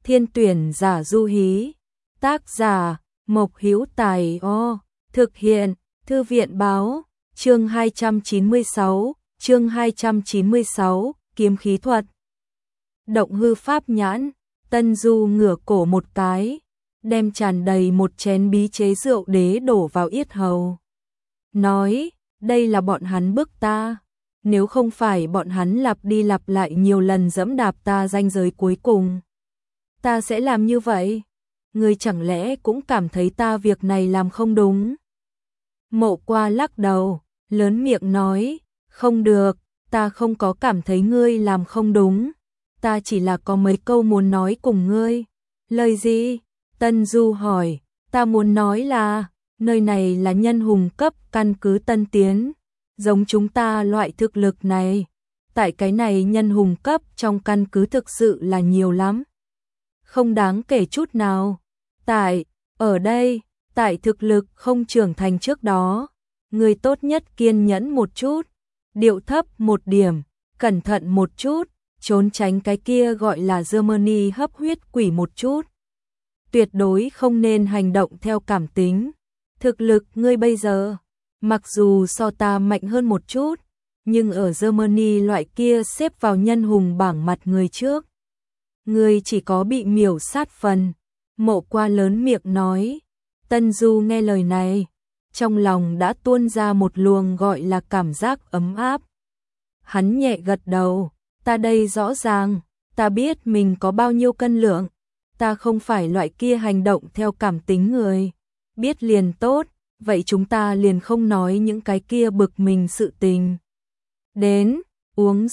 Thiên tuyển giả du hí. Tác giả Mộc Hữu Tài. Thực hiện Thư viện báo. Chương 296, kiếm khí thuật. Động hư pháp nhãn. Tân Du ngửa cổ một cái, đem tràn đầy một chén bí chế rượu đế đổ vào yết hầu. Nói, đây là bọn hắn bức ta. Nếu không phải bọn hắn lặp đi lặp lại nhiều lần dẫm đạp ta ranh giới cuối cùng, ta sẽ làm như vậy. Ngươi chẳng lẽ cũng cảm thấy ta việc này làm không đúng? Mộ Qua lắc đầu, lớn miệng nói, không được, ta không có cảm thấy ngươi làm không đúng. Ta chỉ là có mấy câu muốn nói cùng ngươi. Lời gì? Tân Du hỏi. Ta muốn nói là, nơi này là nhân hùng cấp căn cứ tân tiến. Giống chúng ta loại thực lực này. Tại cái này nhân hùng cấp trong căn cứ thực sự là nhiều lắm. Không đáng kể chút nào. Ở đây, tại thực lực không trưởng thành trước đó, người tốt nhất kiên nhẫn một chút, điệu thấp một điểm, cẩn thận một chút, trốn tránh cái kia gọi là Germany hấp huyết quỷ một chút. Tuyệt đối không nên hành động theo cảm tính. Thực lực ngươi bây giờ, mặc dù so ta mạnh hơn một chút, nhưng ở Germany loại kia xếp vào nhân hùng bảng mặt người trước. Ngươi chỉ có bị miểu sát phần. Mộ Qua lớn miệng nói. Tân Du nghe lời này, trong lòng đã tuôn ra một luồng gọi là cảm giác ấm áp. Hắn nhẹ gật đầu, ta đây rõ ràng, ta biết mình có bao nhiêu cân lượng, ta không phải loại kia hành động theo cảm tính người. Biết liền tốt, vậy chúng ta liền không nói những cái kia bực mình sự tình. Đến, uống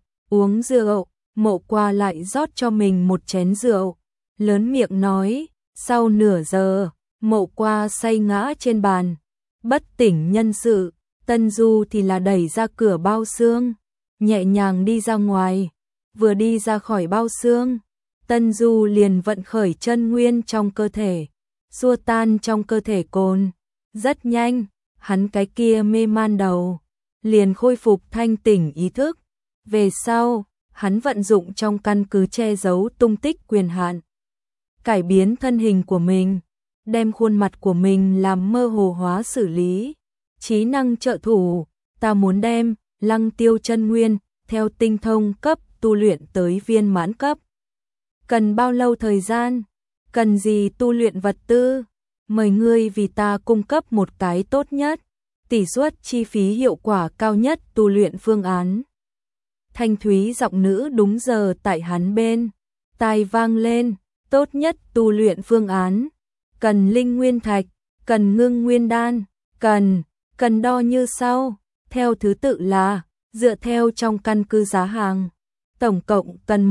rượu, Mộ Qua lại rót cho mình một chén rượu, lớn miệng nói, sau nửa giờ, Mộ Qua say ngã trên bàn, bất tỉnh nhân sự. Tân Du thì là đẩy ra cửa bao xương, nhẹ nhàng đi ra ngoài. Vừa đi ra khỏi bao xương, Tân Du liền vận khởi chân nguyên trong cơ thể, xua tan trong cơ thể cồn. Rất nhanh, hắn cái kia mê man đầu liền khôi phục thanh tỉnh ý thức. Về sau, hắn vận dụng trong căn cứ che giấu tung tích quyền hạn, cải biến thân hình của mình, đem khuôn mặt của mình làm mơ hồ hóa xử lý. Trí năng trợ thủ, ta muốn đem Lăng Tiêu chân nguyên theo tinh thông cấp tu luyện tới viên mãn cấp. Cần bao lâu thời gian? Cần gì tu luyện vật tư? Mời ngươi vì ta cung cấp một cái tốt nhất, tỷ suất chi phí hiệu quả cao nhất tu luyện phương án. Thanh thúy giọng nữ đúng giờ tại hắn bên tai vang lên. Tốt nhất tu luyện phương án, cần linh nguyên thạch, cần ngưng nguyên đan, cần đo như sau, theo thứ tự là, dựa theo trong căn cứ giá hàng, tổng cộng cần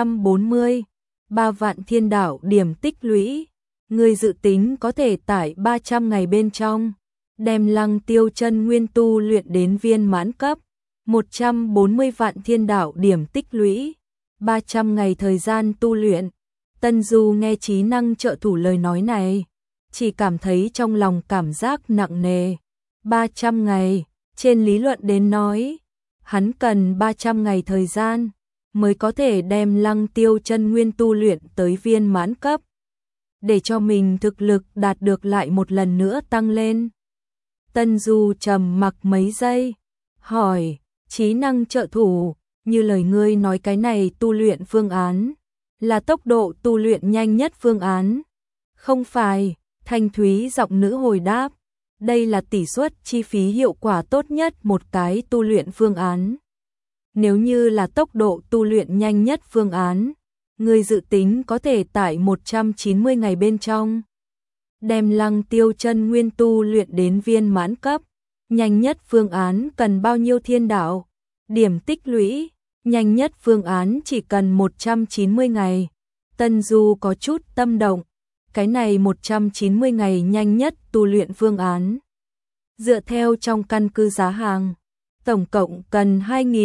143 vạn thiên đạo điểm tích lũy. Người dự tính có thể tại 300 ngày bên trong, đem Lăng Tiêu chân nguyên tu luyện đến viên mãn cấp, 140 vạn thiên đạo điểm tích lũy, 300 ngày thời gian tu luyện. Tân Du nghe trí năng trợ thủ lời nói này, chỉ cảm thấy trong lòng cảm giác nặng nề. 300 ngày, trên lý luận đến nói, hắn cần 300 ngày thời gian mới có thể đem Lăng Tiêu chân nguyên tu luyện tới viên mãn cấp, để cho mình thực lực đạt được lại một lần nữa tăng lên. Tân Du trầm mặc mấy giây, hỏi, trí năng trợ thủ, như lời ngươi nói cái này tu luyện phương án là tốc độ tu luyện nhanh nhất phương án? Không phải, thanh thúy giọng nữ hồi đáp, đây là tỷ suất chi phí hiệu quả tốt nhất một cái tu luyện phương án. Nếu như là tốc độ tu luyện nhanh nhất phương án, người dự tính có thể tại 190 ngày bên trong, đem Lăng Tiêu chân nguyên tu luyện đến viên mãn cấp. Nhanh nhất phương án cần bao nhiêu thiên đạo điểm tích lũy? Nhanh nhất phương án chỉ cần 190 ngày. Tân Du có chút tâm động. Cái này 190 ngày nhanh nhất tu luyện phương án, dựa theo trong căn cứ giá hàng, tổng cộng cần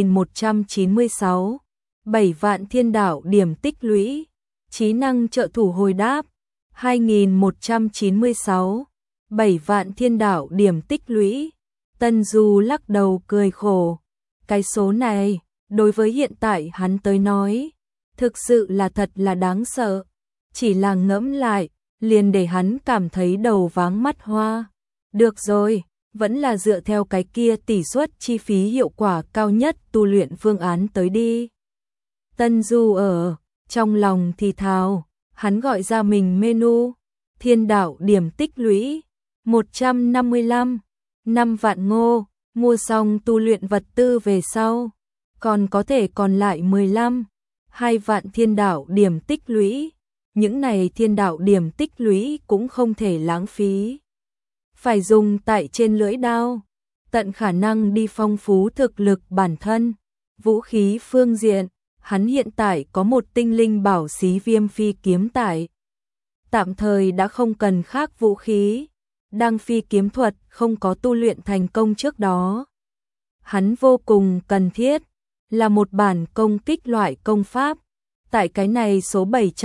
2.196 7 vạn thiên đạo điểm tích lũy. Trí năng trợ thủ hồi đáp, 2.196 7 vạn thiên đạo điểm tích lũy. Tân Du lắc đầu cười khổ. Cái số này, đối với hiện tại hắn tới nói, thực sự là thật là đáng sợ. chỉ là ngẫm lại, liền để hắn cảm thấy đầu váng mắt hoa. Được rồi, vẫn là dựa theo cái kia tỷ suất chi phí hiệu quả cao nhất tu luyện phương án tới đi. Tân Du ở trong lòng thì thào, hắn gọi ra mình menu, thiên đạo điểm tích lũy, 155, 5 vạn ngô, mua xong tu luyện vật tư về sau, còn có thể còn lại 15, 2 vạn thiên đạo điểm tích lũy. Những này thiên đạo điểm tích lũy cũng không thể lãng phí. Phải dùng tại trên lưỡi đao, tận khả năng đi phong phú thực lực bản thân. Vũ khí phương diện, hắn hiện tại có một tinh linh bảo xí viêm phi kiếm tải. Tạm thời đã không cần khác vũ khí, đang phi kiếm thuật không có tu luyện thành công trước đó. Hắn vô cùng cần thiết, là một bản công kích loại công pháp. Tại cái này số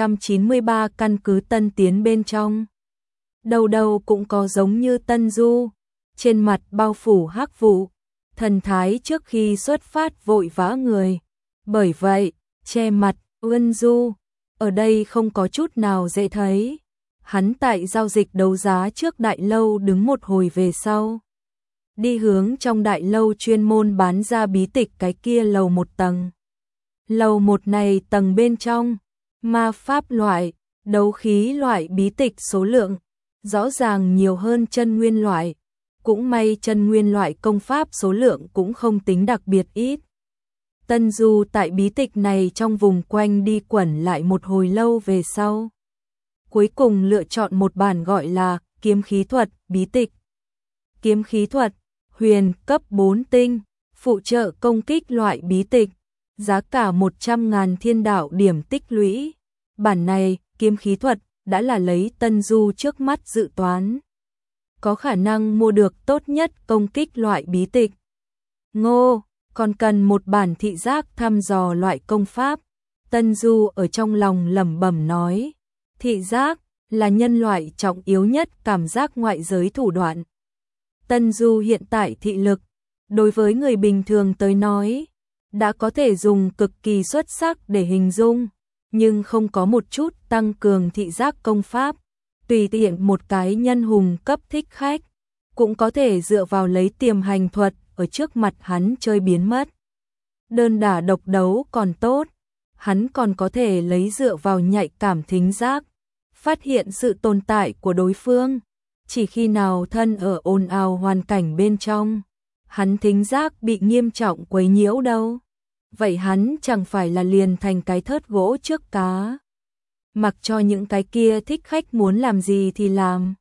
793 căn cứ tân tiến bên trong. Đầu đầu cũng có giống như Tân Du, trên mặt bao phủ hắc vụ, thần thái trước khi xuất phát vội vã người. Bởi vậy, che mặt, ươn du, ở đây không có chút nào dễ thấy. Hắn tại giao dịch đấu giá trước đại lâu đứng một hồi về sau. Đi hướng trong đại lâu chuyên môn bán ra bí tịch cái kia lầu một tầng. Lầu một này tầng bên trong, ma pháp loại, đấu khí loại bí tịch số lượng, rõ ràng nhiều hơn chân nguyên loại. Cũng may chân nguyên loại công pháp số lượng cũng không tính đặc biệt ít. Tân Du tại bí tịch này trong vùng quanh đi quẩn lại một hồi lâu về sau. Cuối cùng lựa chọn một bản gọi là kiếm khí thuật bí tịch. Kiếm khí thuật, huyền cấp 4 tinh, phụ trợ công kích loại bí tịch. Giá cả 100.000 thiên đạo điểm tích lũy. Bản này, kiếm khí thuật, đã là lấy Tân Du trước mắt dự toán. Có khả năng mua được tốt nhất công kích loại bí tịch. Ngô, còn cần một bản thị giác thăm dò loại công pháp. Tân Du ở trong lòng lẩm bẩm nói. Thị giác, là nhân loại trọng yếu nhất cảm giác ngoại giới thủ đoạn. Tân Du hiện tại thị lực, đối với người bình thường tới nói, đã có thể dùng cực kỳ xuất sắc để hình dung, nhưng không có một chút tăng cường thị giác công pháp. Tùy tiện một cái nhân hùng cấp thích khách, cũng có thể dựa vào lấy tiềm hành thuật ở trước mặt hắn chơi biến mất. Đơn đả độc đấu còn tốt, hắn còn có thể lấy dựa vào nhạy cảm thính giác, phát hiện sự tồn tại của đối phương. Chỉ khi nào thân ở ồn ào hoàn cảnh bên trong, hắn thính giác bị nghiêm trọng quấy nhiễu đâu. Vậy hắn chẳng phải là liền thành cái thớt gỗ trước cá. Mặc cho những cái kia thích khách muốn làm gì thì làm.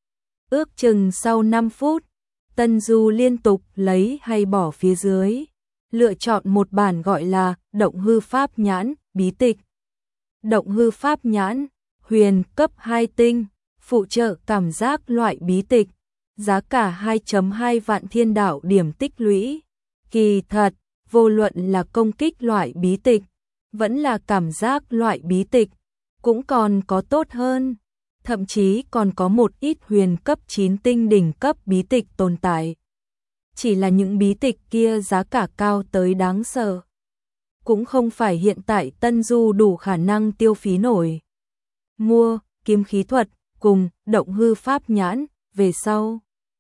Ước chừng sau 5 phút, Tân Du liên tục lấy hay bỏ phía dưới, lựa chọn một bản gọi là Động hư pháp nhãn, bí tịch. Động hư pháp nhãn, huyền cấp 2 tinh, phụ trợ cảm giác loại bí tịch, giá cả 2.2 vạn thiên đạo điểm tích lũy. Kỳ thật, vô luận là công kích loại bí tịch, vẫn là cảm giác loại bí tịch, cũng còn có tốt hơn, thậm chí còn có một ít huyền cấp 9 tinh đỉnh cấp bí tịch tồn tại. Chỉ là những bí tịch kia giá cả cao tới đáng sợ, cũng không phải hiện tại Tân Du đủ khả năng tiêu phí nổi. Mua kiếm khí thuật cùng động hư pháp nhãn về sau,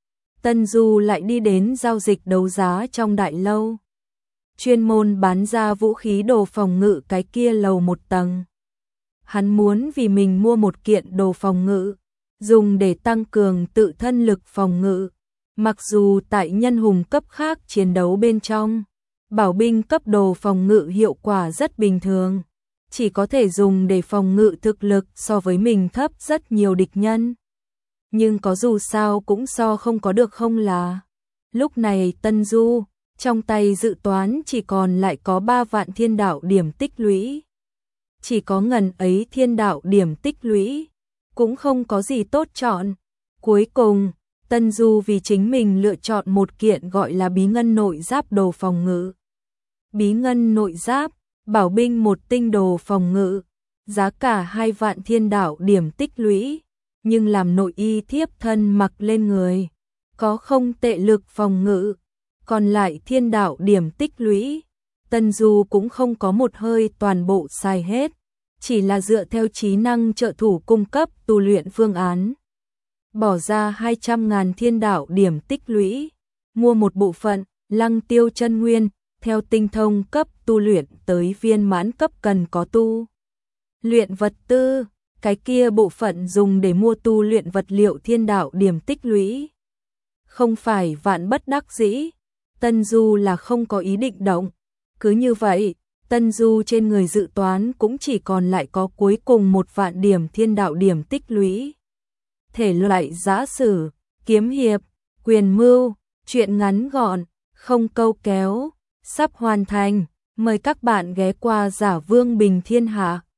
Tân Du lại đi đến giao dịch đấu giá trong đại lâu, chuyên môn bán ra vũ khí đồ phòng ngự cái kia lầu một tầng. Hắn muốn vì mình mua một kiện đồ phòng ngự, dùng để tăng cường tự thân lực phòng ngự. Mặc dù tại nhân hùng cấp khác chiến đấu bên trong, bảo binh cấp đồ phòng ngự hiệu quả rất bình thường, chỉ có thể dùng để phòng ngự thực lực so với mình thấp rất nhiều địch nhân. Nhưng có dù sao cũng so không có được không là. Lúc này Tân Du, trong tay dự toán chỉ còn lại có 3 vạn thiên đạo điểm tích lũy. Chỉ có ngần ấy thiên đạo điểm tích lũy, cũng không có gì tốt chọn. Cuối cùng, Tân Du vì chính mình lựa chọn một kiện gọi là bí ngân nội giáp đồ phòng ngự. Bí ngân nội giáp, bảo binh một tinh đồ phòng ngự, giá cả 2 vạn thiên đạo điểm tích lũy, nhưng làm nội y thiếp thân mặc lên người, có không tệ lực phòng ngự, còn lại thiên đạo điểm tích lũy, Tân Du cũng không có một hơi toàn bộ xài hết, chỉ là dựa theo trí năng trợ thủ cung cấp tu luyện phương án. Bỏ ra 200.000 thiên đạo điểm tích lũy, mua một bộ phận Lăng Tiêu chân nguyên, theo tinh thông cấp tu luyện tới viên mãn cấp cần có tu luyện vật tư, cái kia bộ phận dùng để mua tu luyện vật liệu thiên đạo điểm tích lũy. Không phải vạn bất đắc dĩ, Tân Du là không có ý định động. Cứ như vậy, Tân Du trên người dự toán cũng chỉ còn lại có cuối cùng 1 vạn điểm thiên đạo điểm tích lũy. Thể loại giã sử, kiếm hiệp, quyền mưu, truyện ngắn gọn, không câu kéo, sắp hoàn thành. Mời các bạn ghé qua Giả Vương Bình Thiên Hạ.